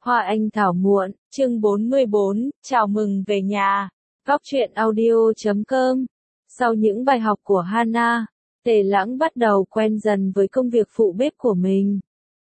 Hoa Anh Thảo Muộn, chương 44, chào mừng về nhà. Góc truyện audio.com. Sau những bài học của Hana, Tề Lãng bắt đầu quen dần với công việc phụ bếp của mình.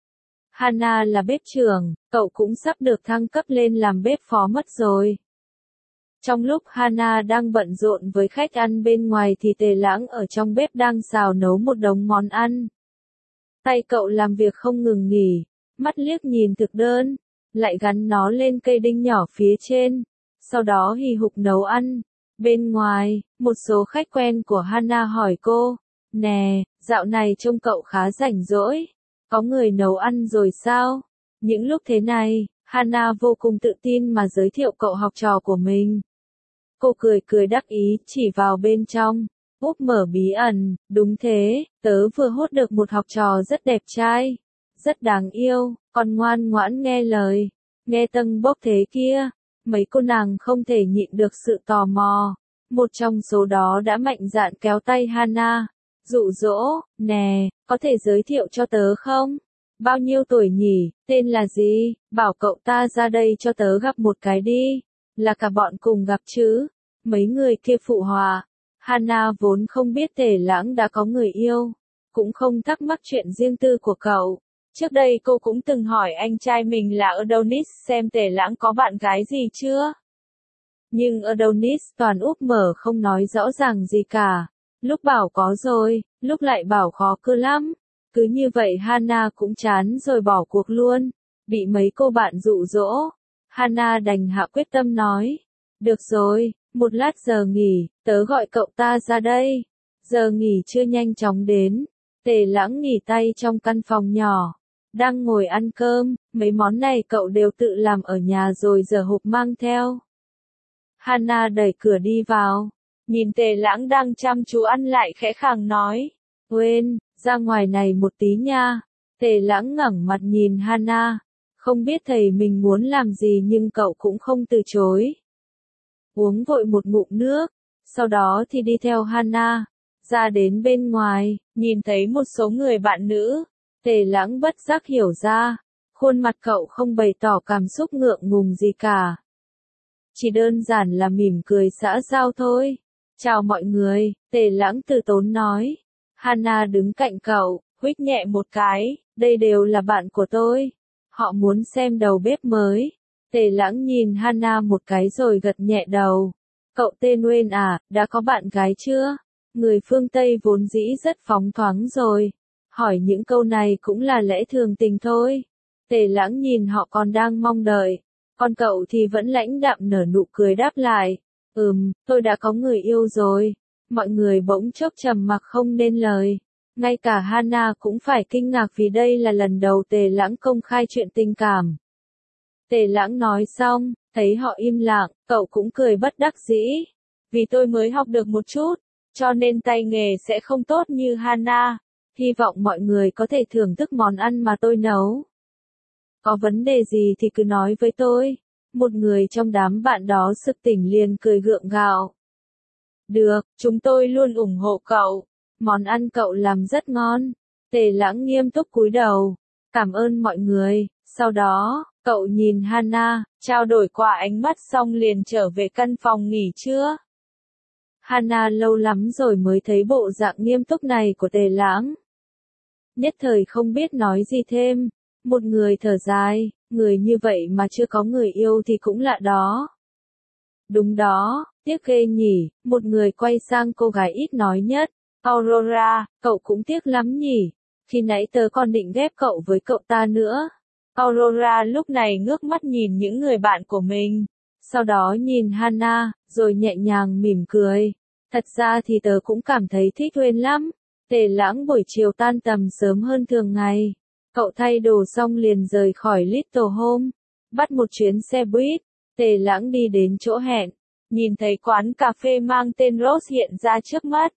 Hana là bếp trưởng, cậu cũng sắp được thăng cấp lên làm bếp phó mất rồi. Trong lúc Hana đang bận rộn với khách ăn bên ngoài thì Tề Lãng ở trong bếp đang xào nấu một đống món ăn. Tay cậu làm việc không ngừng nghỉ, mắt liếc nhìn thực đơn, lại gắn nó lên cây đinh nhỏ phía trên, sau đó hì hục nấu ăn. Bên ngoài, một số khách quen của Hana hỏi cô, nè, dạo này trông cậu khá rảnh rỗi, có người nấu ăn rồi sao? Những lúc thế này, Hana vô cùng tự tin mà giới thiệu cậu học trò của mình. Cô cười cười đắc ý chỉ vào bên trong, úp mở bí ẩn, đúng thế, tớ vừa hốt được một học trò rất đẹp trai, rất đáng yêu, còn ngoan ngoãn nghe lời, nghe tâng bốc thế kia. Mấy cô nàng không thể nhịn được sự tò mò. Một trong số đó đã mạnh dạn kéo tay Hana, dụ dỗ, nè, có thể giới thiệu cho tớ không? Bao nhiêu tuổi nhỉ, tên là gì, bảo cậu ta ra đây cho tớ gặp một cái đi, là cả bọn cùng gặp chứ. Mấy người kia phụ họa. Hana vốn không biết Tề Lãng đã có người yêu, cũng không thắc mắc chuyện riêng tư của cậu. Trước đây cô cũng từng hỏi anh trai mình là Adonis xem Tề Lãng có bạn gái gì chưa. Nhưng Adonis toàn úp mở không nói rõ ràng gì cả. Lúc bảo có rồi, lúc lại bảo khó cơ lắm. Cứ như vậy Hana cũng chán rồi bỏ cuộc luôn. Bị mấy cô bạn dụ dỗ. Hana đành hạ quyết tâm nói. Được rồi, một lát giờ nghỉ, tớ gọi cậu ta ra đây. Giờ nghỉ chưa nhanh chóng đến. Tề Lãng nghỉ tay trong căn phòng nhỏ. Đang ngồi ăn cơm, mấy món này cậu đều tự làm ở nhà rồi giờ hộp mang theo. Hana đẩy cửa đi vào, nhìn Tề Lãng đang chăm chú ăn lại khẽ khàng nói, quên, ra ngoài này một tí nha. Tề Lãng ngẩng mặt nhìn Hana, không biết thầy mình muốn làm gì nhưng cậu cũng không từ chối. Uống vội một ngụm nước, sau đó thì đi theo Hana, ra đến bên ngoài, nhìn thấy một số người bạn nữ. Tề Lãng bất giác hiểu ra, khuôn mặt cậu không bày tỏ cảm xúc ngượng ngùng gì cả. Chỉ đơn giản là mỉm cười xã giao thôi. Chào mọi người, Tề Lãng từ tốn nói. Hana đứng cạnh cậu, huých nhẹ một cái, đây đều là bạn của tôi. Họ muốn xem đầu bếp mới. Tề Lãng nhìn Hana một cái rồi gật nhẹ đầu. Cậu tên Nguyên à, đã có bạn gái chưa? Người phương Tây vốn dĩ rất phóng khoáng rồi. Hỏi những câu này cũng là lẽ thường tình thôi. Tề Lãng nhìn họ còn đang mong đợi. Còn cậu thì vẫn lãnh đạm nở nụ cười đáp lại. Tôi đã có người yêu rồi. Mọi người bỗng chốc trầm mặc không nên lời. Ngay cả Hana cũng phải kinh ngạc vì đây là lần đầu Tề Lãng công khai chuyện tình cảm. Tề Lãng nói xong, thấy họ im lặng, cậu cũng cười bất đắc dĩ. Vì tôi mới học được một chút, cho nên tay nghề sẽ không tốt như Hana. Hy vọng mọi người có thể thưởng thức món ăn mà tôi nấu. Có vấn đề gì thì cứ nói với tôi. Một người trong đám bạn đó sực tỉnh liền cười gượng gạo. Được, chúng tôi luôn ủng hộ cậu. Món ăn cậu làm rất ngon. Tề Lãng nghiêm túc cúi đầu. Cảm ơn mọi người. Sau đó, cậu nhìn Hana, trao đổi qua ánh mắt xong liền trở về căn phòng nghỉ trưa. Hana lâu lắm rồi mới thấy bộ dạng nghiêm túc này của Tề Lãng. Nhất thời không biết nói gì thêm. Một người thở dài, người như vậy mà chưa có người yêu thì cũng lạ đó. Đúng đó, tiếc ghê nhỉ, một người quay sang cô gái ít nói nhất. Aurora, cậu cũng tiếc lắm nhỉ, khi nãy tớ còn định ghép cậu với cậu ta nữa. Aurora lúc này ngước mắt nhìn những người bạn của mình, sau đó nhìn Hana, rồi nhẹ nhàng mỉm cười. Thật ra thì tớ cũng cảm thấy thích Huyên lắm. Tề Lãng buổi chiều tan tầm sớm hơn thường ngày. Cậu thay đồ xong liền rời khỏi Little Home, bắt một chuyến xe buýt. Tề Lãng đi đến chỗ hẹn, nhìn thấy quán cà phê mang tên Rose hiện ra trước mắt.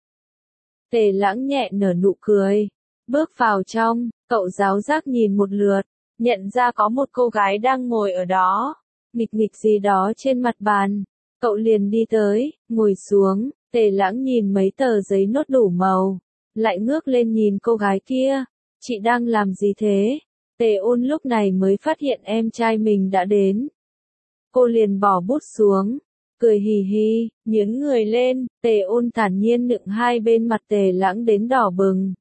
Tề Lãng nhẹ nở nụ cười, bước vào trong, cậu giáo giác nhìn một lượt, nhận ra có một cô gái đang ngồi ở đó, nghịch nghịch gì đó trên mặt bàn. Cậu liền đi tới, ngồi xuống. Tề Lãng nhìn mấy tờ giấy nốt đủ màu, lại ngước lên nhìn cô gái kia. Chị đang làm gì thế? Tề Ôn lúc này mới phát hiện em trai mình đã đến. Cô liền bỏ bút xuống, cười hì hì, nhướng người lên, Tề Ôn thản nhiên nựng hai bên mặt Tề Lãng đến đỏ bừng.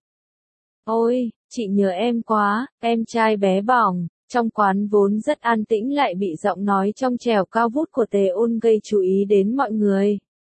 Ôi, chị nhớ em quá, em trai bé bỏng. Trong quán vốn rất an tĩnh lại bị giọng nói trong trẻo cao vút của Tề Ôn gây chú ý đến mọi người.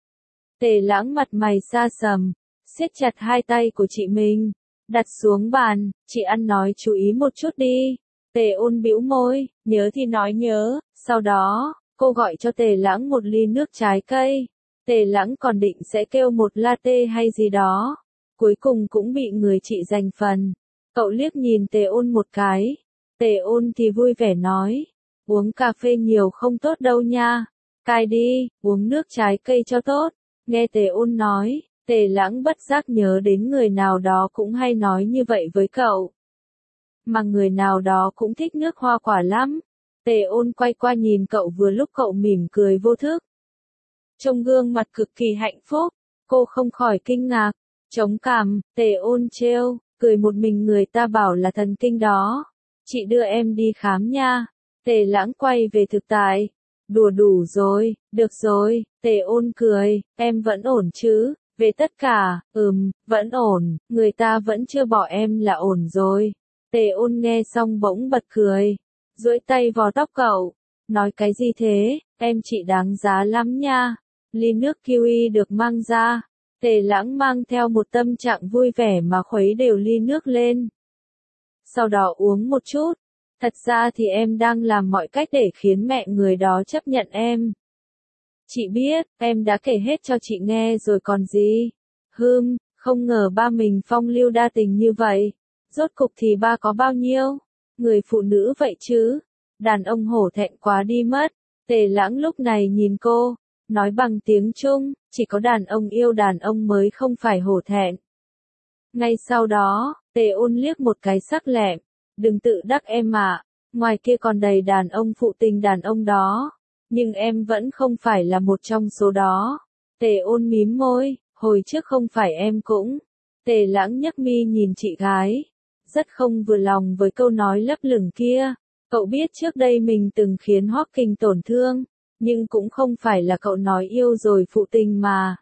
Tề Lãng mặt mày xa sầm, siết chặt hai tay của chị mình, đặt xuống bàn, chị ăn nói chú ý một chút đi. Tề Ôn bĩu môi, nhớ thì nói nhớ, sau đó, cô gọi cho Tề Lãng một ly nước trái cây. Tề Lãng còn định sẽ kêu một latte hay gì đó, cuối cùng cũng bị người chị giành phần. Cậu liếc nhìn Tề Ôn một cái. Tề Ôn thì vui vẻ nói, uống cà phê nhiều không tốt đâu nha, cai đi, uống nước trái cây cho tốt. Nghe Tề Ôn nói, Tề Lãng bất giác nhớ đến người nào đó cũng hay nói như vậy với cậu. Mà người nào đó cũng thích nước hoa quả lắm. Tề Ôn quay qua nhìn cậu vừa lúc cậu mỉm cười vô thức. Trông gương mặt cực kỳ hạnh phúc, cô không khỏi kinh ngạc, chống cằm, Tề Ôn trêu, cười một mình người ta bảo là thần kinh đó. Chị đưa em đi khám nha. Tề Lãng quay về thực tại. Đùa đủ rồi, được rồi, Tề Ôn cười, em vẫn ổn chứ, về tất cả, vẫn ổn, người ta vẫn chưa bỏ em là ổn rồi. Tề Ôn nghe xong bỗng bật cười, duỗi tay vò tóc cậu, nói cái gì thế, em chị đáng giá lắm nha. Ly nước kiwi được mang ra, Tề Lãng mang theo một tâm trạng vui vẻ mà khuấy đều ly nước lên. Sau đó uống một chút. Thật ra thì em đang làm mọi cách để khiến mẹ người đó chấp nhận em. Chị biết, em đã kể hết cho chị nghe rồi còn gì. Không ngờ ba mình phong lưu đa tình như vậy. Rốt cục thì ba có bao nhiêu? Người phụ nữ vậy chứ. Đàn ông hổ thẹn quá đi mất. Tề Lãng lúc này nhìn cô, nói bằng tiếng Trung, chỉ có đàn ông yêu đàn ông mới không phải hổ thẹn. Ngay sau đó, Tề Ôn liếc một cái sắc lẹm, đừng tự đắc em ạ, ngoài kia còn đầy đàn ông phụ tình đàn ông đó, nhưng em vẫn không phải là một trong số đó. Tề Ôn mím môi, hồi trước không phải em cũng. Tề Lãng nhấc mi nhìn chị gái, rất không vừa lòng với câu nói lấp lửng kia. Cậu biết trước đây mình từng khiến Hawking tổn thương, nhưng cũng không phải là cậu nói yêu rồi phụ tình mà.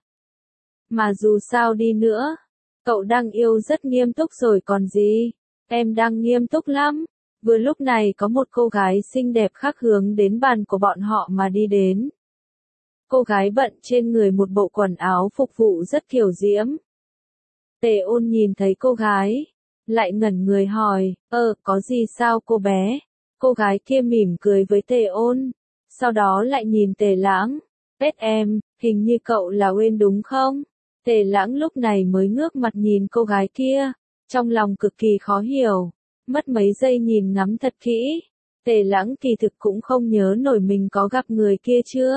Mà dù sao đi nữa, cậu đang yêu rất nghiêm túc rồi còn gì. Em đang nghiêm túc lắm. Vừa lúc này có một cô gái xinh đẹp khác hướng đến bàn của bọn họ mà đi đến. Cô gái bận trên người một bộ quần áo phục vụ rất kiều diễm. Tề Ôn nhìn thấy cô gái, lại ngẩn người hỏi, có gì sao cô bé? Cô gái kia mỉm cười với Tề Ôn, sau đó lại nhìn Tề Lãng. Em, hình như cậu là Uyên đúng không? Tề Lãng lúc này mới ngước mặt nhìn cô gái kia, trong lòng cực kỳ khó hiểu, mất mấy giây nhìn ngắm thật kỹ. Tề Lãng kỳ thực cũng không nhớ nổi mình có gặp người kia chưa.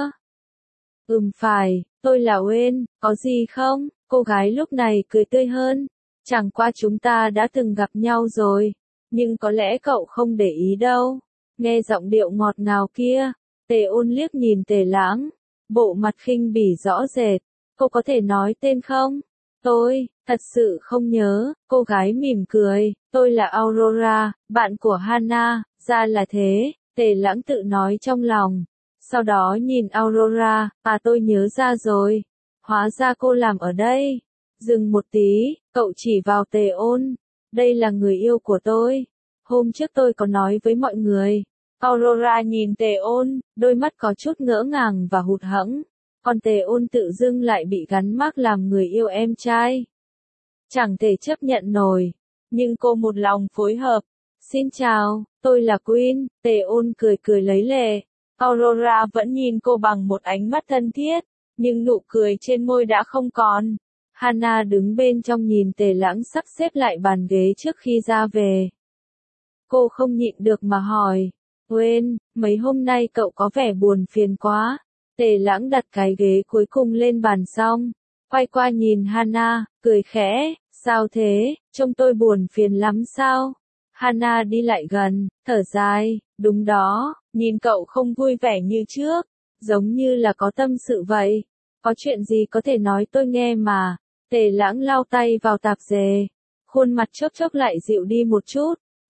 Phải, tôi là Uyên, có gì không? Cô gái lúc này cười tươi hơn, chẳng qua chúng ta đã từng gặp nhau rồi, nhưng có lẽ cậu không để ý đâu. Nghe giọng điệu ngọt ngào kia, Tề Ôn liếc nhìn Tề Lãng, bộ mặt khinh bỉ rõ rệt. Cô có thể nói tên không? Tôi, thật sự không nhớ. Cô gái mỉm cười, tôi là Aurora, bạn của Hana, ra là thế. Tề Lãng tự nói trong lòng. Sau đó nhìn Aurora, tôi nhớ ra rồi. Hóa ra cô làm ở đây. Dừng một tí, cậu chỉ vào Tề Ôn. Đây là người yêu của tôi. Hôm trước tôi có nói với mọi người. Aurora nhìn Tề Ôn, đôi mắt có chút ngỡ ngàng và hụt hẫng. Còn Tề Ôn tự dưng lại bị gắn mác làm người yêu em trai. Chẳng thể chấp nhận nổi. Nhưng cô một lòng phối hợp. Xin chào, tôi là Queen. Tề Ôn cười cười lấy lệ. Aurora vẫn nhìn cô bằng một ánh mắt thân thiết, nhưng nụ cười trên môi đã không còn. Hana đứng bên trong nhìn Tề Lãng sắp xếp lại bàn ghế trước khi ra về. Cô không nhịn được mà hỏi. Quên, mấy hôm nay cậu có vẻ buồn phiền quá. Tề Lãng đặt cái ghế cuối cùng lên bàn xong, quay qua nhìn Hana, cười khẽ, sao thế, trông tôi buồn phiền lắm sao? Hana đi lại gần, thở dài, đúng đó, nhìn cậu không vui vẻ như trước, giống như là có tâm sự vậy. Có chuyện gì có thể nói tôi nghe mà. Tề Lãng lau tay vào tạp dề, khuôn mặt chốc chốc lại dịu đi một chút.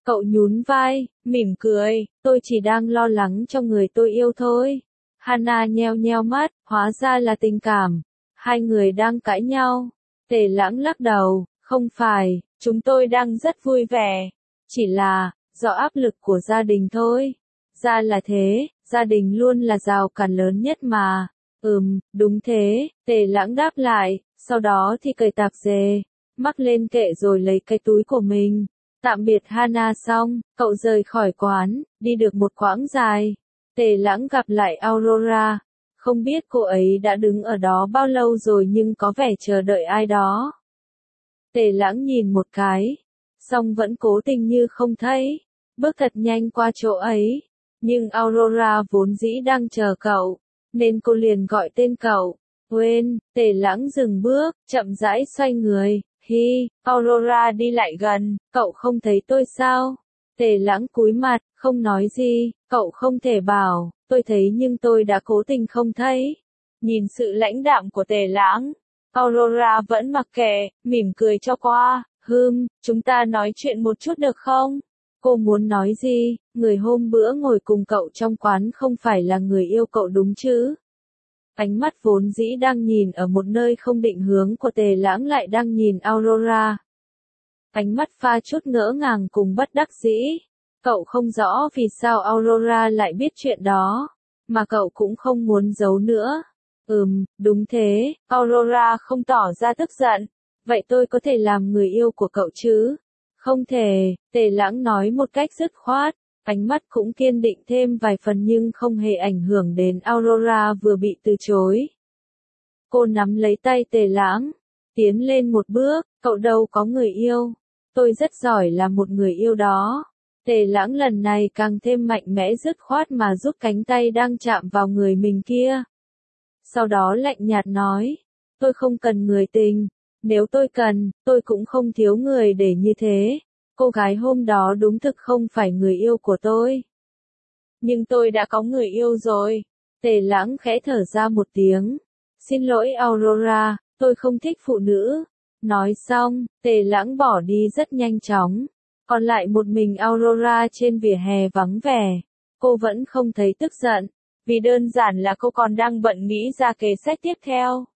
Cậu nhún vai, mỉm cười, tôi chỉ đang lo lắng cho người tôi yêu thôi. Hana nheo nheo mắt, hóa ra là tình cảm. Hai người đang cãi nhau. Tề Lãng lắc đầu, không phải, chúng tôi đang rất vui vẻ. Chỉ là, do áp lực của gia đình thôi. Ra là thế, gia đình luôn là rào cản lớn nhất mà. Đúng thế, Tề Lãng đáp lại, sau đó thì cởi tạp dề, mắc lên kệ rồi lấy cái túi của mình. Tạm biệt Hana xong, cậu rời khỏi quán, đi được một quãng dài. Tề Lãng gặp lại Aurora. Không biết cô ấy đã đứng ở đó bao lâu rồi nhưng có vẻ chờ đợi ai đó. Tề Lãng nhìn một cái, xong vẫn cố tình như không thấy, bước thật nhanh qua chỗ ấy. Nhưng Aurora vốn dĩ đang chờ cậu, nên cô liền gọi tên cậu. Quên, Tề Lãng dừng bước, chậm rãi xoay người. Hi, Aurora đi lại gần, cậu không thấy tôi sao? Tề Lãng cúi mặt, không nói gì, cậu không thể bảo, tôi thấy nhưng tôi đã cố tình không thấy. Nhìn sự lãnh đạm của Tề Lãng, Aurora vẫn mặc kệ, mỉm cười cho qua, chúng ta nói chuyện một chút được không? Cô muốn nói gì, người hôm bữa ngồi cùng cậu trong quán không phải là người yêu cậu đúng chứ? Ánh mắt vốn dĩ đang nhìn ở một nơi không định hướng của Tề Lãng lại đang nhìn Aurora. Ánh mắt pha chút ngỡ ngàng cùng bất đắc dĩ. Cậu không rõ vì sao Aurora lại biết chuyện đó, mà cậu cũng không muốn giấu nữa. Đúng thế, Aurora không tỏ ra tức giận. Vậy tôi có thể làm người yêu của cậu chứ? Không thể, Tề Lãng nói một cách dứt khoát. Ánh mắt cũng kiên định thêm vài phần nhưng không hề ảnh hưởng đến Aurora vừa bị từ chối. Cô nắm lấy tay Tề Lãng, tiến lên một bước, cậu đâu có người yêu. Tôi rất giỏi là một người yêu đó. Tề Lãng lần này càng thêm mạnh mẽ dứt khoát mà rút cánh tay đang chạm vào người mình kia. Sau đó lạnh nhạt nói, tôi không cần người tình, nếu tôi cần, tôi cũng không thiếu người để như thế. Cô gái hôm đó đúng thực không phải người yêu của tôi. Nhưng tôi đã có người yêu rồi. Tề Lãng khẽ thở ra một tiếng. Xin lỗi Aurora, tôi không thích phụ nữ. Nói xong, Tề Lãng bỏ đi rất nhanh chóng. Còn lại một mình Aurora trên vỉa hè vắng vẻ. Cô vẫn không thấy tức giận, vì đơn giản là cô còn đang bận nghĩ ra kế sách tiếp theo.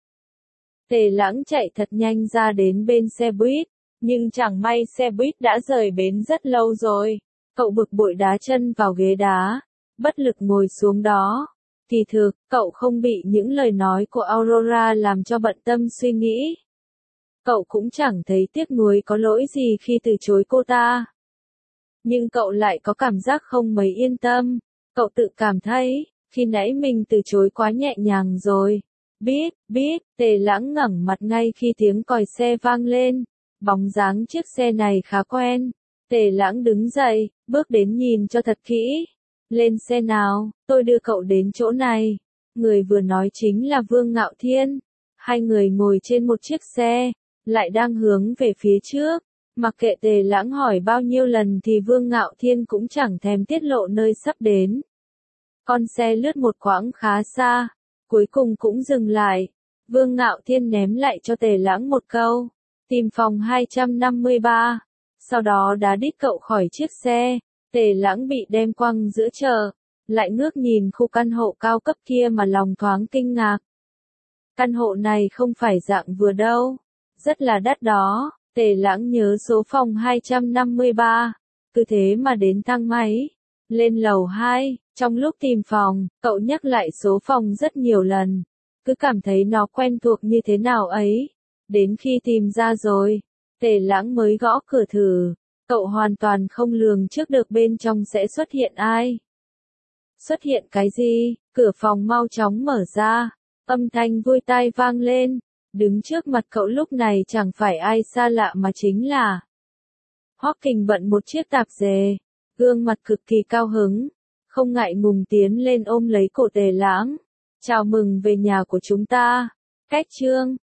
Tề Lãng chạy thật nhanh ra đến bên xe buýt. Nhưng chẳng may xe buýt đã rời bến rất lâu rồi. Cậu bực bội đá chân vào ghế đá, bất lực ngồi xuống đó. Kỳ thực, cậu không bị những lời nói của Aurora làm cho bận tâm suy nghĩ. Cậu cũng chẳng thấy tiếc nuối có lỗi gì khi từ chối cô ta. Nhưng cậu lại có cảm giác không mấy yên tâm. Cậu tự cảm thấy, khi nãy mình từ chối quá nhẹ nhàng rồi. Biết, Tề Lãng ngẩng mặt ngay khi tiếng còi xe vang lên. Bóng dáng chiếc xe này khá quen. Tề Lãng đứng dậy, bước đến nhìn cho thật kỹ. Lên xe nào, tôi đưa cậu đến chỗ này. Người vừa nói chính là Vương Ngạo Thiên. Hai người ngồi trên một chiếc xe, lại đang hướng về phía trước. Mặc kệ Tề Lãng hỏi bao nhiêu lần thì Vương Ngạo Thiên cũng chẳng thèm tiết lộ nơi sắp đến. Con xe lướt một quãng khá xa, cuối cùng cũng dừng lại. Vương Ngạo Thiên ném lại cho Tề Lãng một câu. Tìm phòng 253. Sau đó đá đít cậu khỏi chiếc xe. Tề Lãng bị đem quăng giữa chợ. Lại ngước nhìn khu căn hộ cao cấp kia mà lòng thoáng kinh ngạc. Căn hộ này không phải dạng vừa đâu. Rất là đắt đó. Tề Lãng nhớ số phòng 253. Cứ thế mà đến thang máy. Lên lầu 2. Trong lúc tìm phòng, cậu nhắc lại số phòng rất nhiều lần. Cứ cảm thấy nó quen thuộc như thế nào ấy. Đến khi tìm ra rồi, Tề Lãng mới gõ cửa thử. Cậu hoàn toàn không lường trước được bên trong sẽ xuất hiện ai. Xuất hiện cái gì? Cửa phòng mau chóng mở ra. Âm thanh vui tai vang lên. Đứng trước mặt cậu lúc này chẳng phải ai xa lạ mà chính là Hoắc Kình bận một chiếc tạp dề. Gương mặt cực kỳ cao hứng. Không ngại ngùng tiến lên ôm lấy cổ Tề Lãng. Chào mừng về nhà của chúng ta. Cách chương